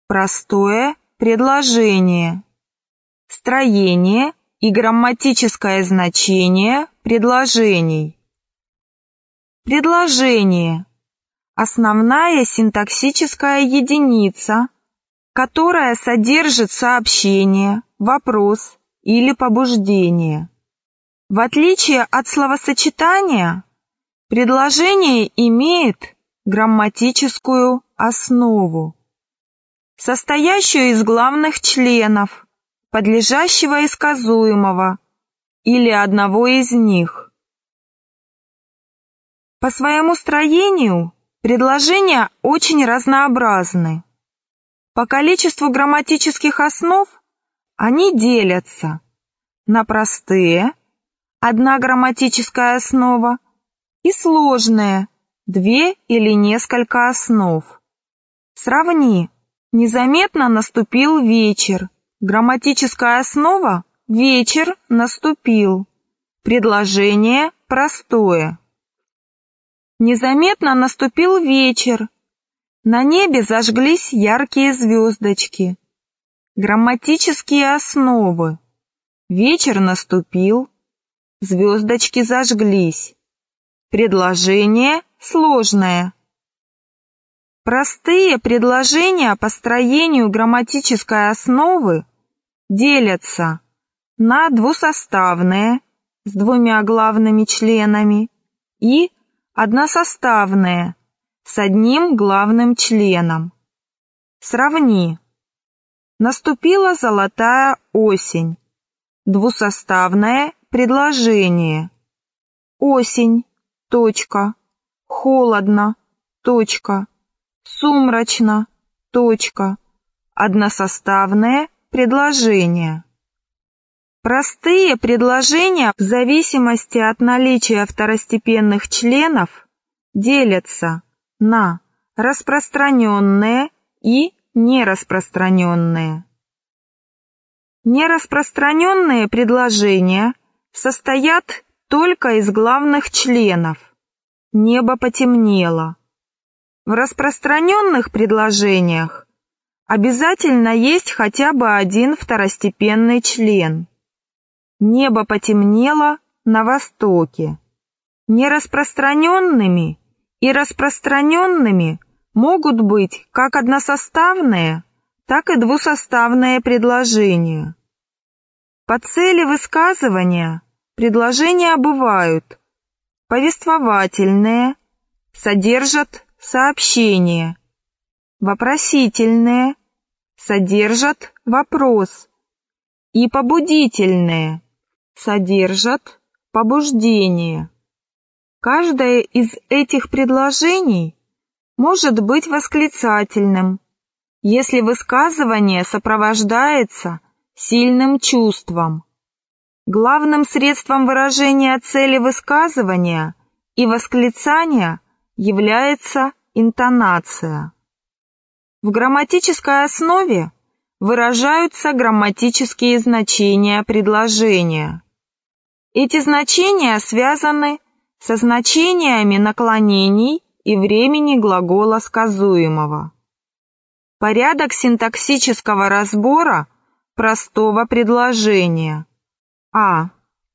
простое предложение, строение и грамматическое значение предложений. Предложение – основная синтаксическая единица, которая содержит сообщение, вопрос или побуждение. В отличие от словосочетания, предложение имеет грамматическую основу, состоящую из главных членов, подлежащего и сказуемого, или одного из них. По своему строению предложения очень разнообразны. По количеству грамматических основ они делятся на простые, одна грамматическая основа, и сложные, две или несколько основ. Сравни. Незаметно наступил вечер. Грамматическая основа «вечер наступил». Предложение простое. Незаметно наступил вечер. На небе зажглись яркие звездочки. Грамматические основы. Вечер наступил. Звездочки зажглись. Предложение сложное. Простые предложения по строению грамматической основы делятся на двусоставные с двумя главными членами и односоставные с одним главным членом. Сравни. Наступила золотая осень. Двусоставное предложение. Осень. Точка. Холодно. Точка. Сумрачно. Точка. Односоставное предложение. Простые предложения в зависимости от наличия второстепенных членов делятся на распространенные и нераспространенные. Нераспространенные предложения состоят только из главных членов. Небо потемнело. В распространенных предложениях обязательно есть хотя бы один второстепенный член. Небо потемнело на востоке. Нераспространенными и распространенными могут быть как односоставные, так и двусоставные предложения. По цели высказывания предложения бывают повествовательные, содержат сообщение, вопросительные, содержат вопрос, и побудительные, содержат побуждение. Каждое из этих предложений может быть восклицательным, если высказывание сопровождается сильным чувством. Главным средством выражения цели высказывания и восклицания является интонация. В грамматической основе выражаются грамматические значения предложения. Эти значения связаны со значениями наклонений и времени глагола сказуемого. Порядок синтаксического разбора простого предложения. А.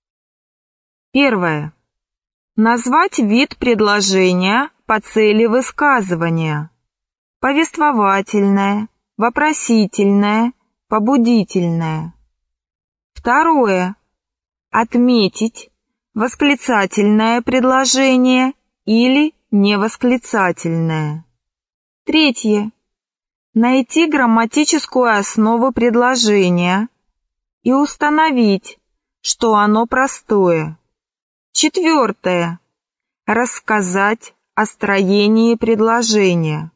Первое. Назвать вид предложения по цели высказывания. Повествовательное, вопросительное, побудительное. Второе. Отметить восклицательное предложение или невосклицательное. Третье. Найти грамматическую основу предложения и установить, что оно простое. Четвертое. Рассказать о строении предложения.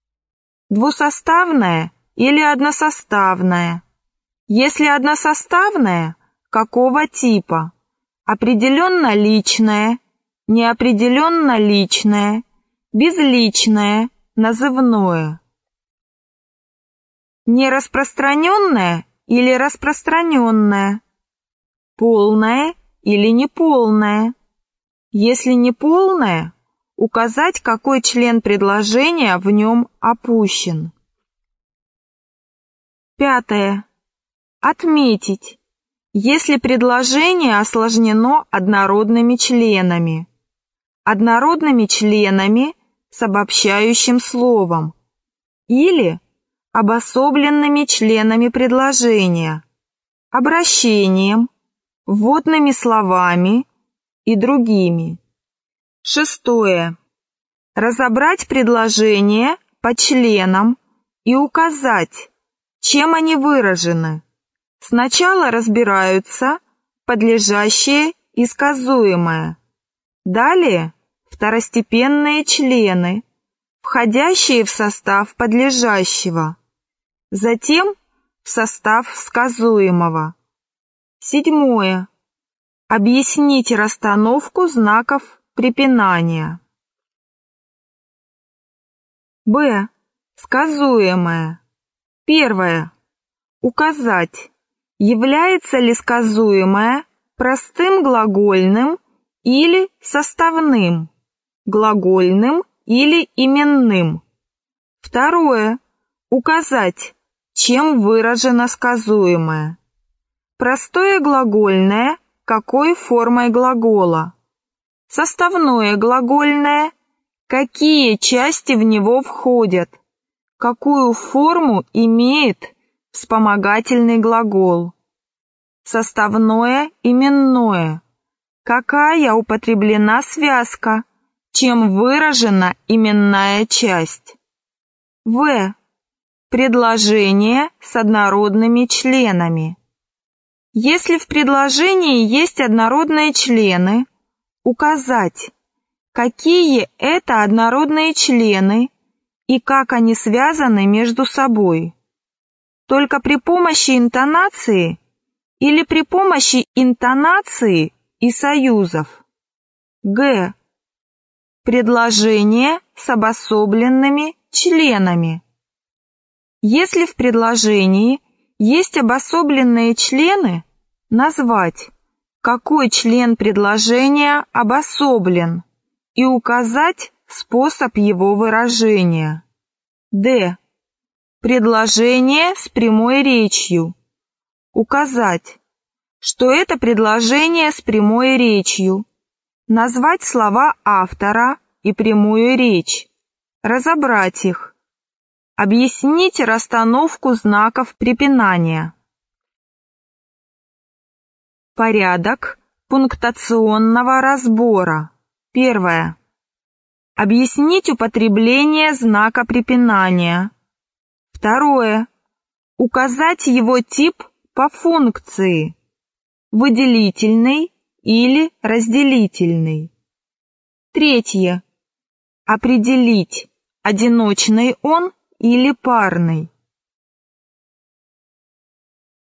Двусоставное или односоставное. Если односоставное, какого типа? Определенно личное, неопределенно личное, безличное, назывное. Нераспространенное или распространенное. Полное или неполное. Если неполное, указать, какой член предложения в нем опущен. Пятое. Отметить, если предложение осложнено однородными членами. Однородными членами с обобщающим словом или обособленными членами предложения, обращением, вводными словами и другими. Шестое. Разобрать предложения по членам и указать, чем они выражены. Сначала разбираются подлежащее и сказуемое. Далее второстепенные члены, входящие в состав подлежащего. Затем в состав сказуемого. Седьмое. Объяснить расстановку знаков препинания. Б. Сказуемое. Первое. Указать, является ли сказуемое простым глагольным или составным, глагольным или именным. Второе. Указать, чем выражено сказуемое. Простое глагольное, какой формой глагола. Составное глагольное, какие части в него входят, какую форму имеет вспомогательный глагол. Составное именное, какая употреблена связка, чем выражена именная часть. В. Предложение с однородными членами. Если в предложении есть однородные члены, указать, какие это однородные члены и как они связаны между собой. Только при помощи интонации или при помощи интонации и союзов. Г. Предложение с обособленными членами. Если в предложении есть обособленные члены, назвать, какой член предложения обособлен, и указать способ его выражения. Д. Предложение с прямой речью. Указать, что это предложение с прямой речью. Назвать слова автора и прямую речь. Разобрать их. Объяснить расстановку знаков препинания. Порядок пунктуационного разбора. Первое. Объяснить употребление знака препинания. Второе. Указать его тип по функции. Выделительный или разделительный. Третье. Определить, одиночный он или парный.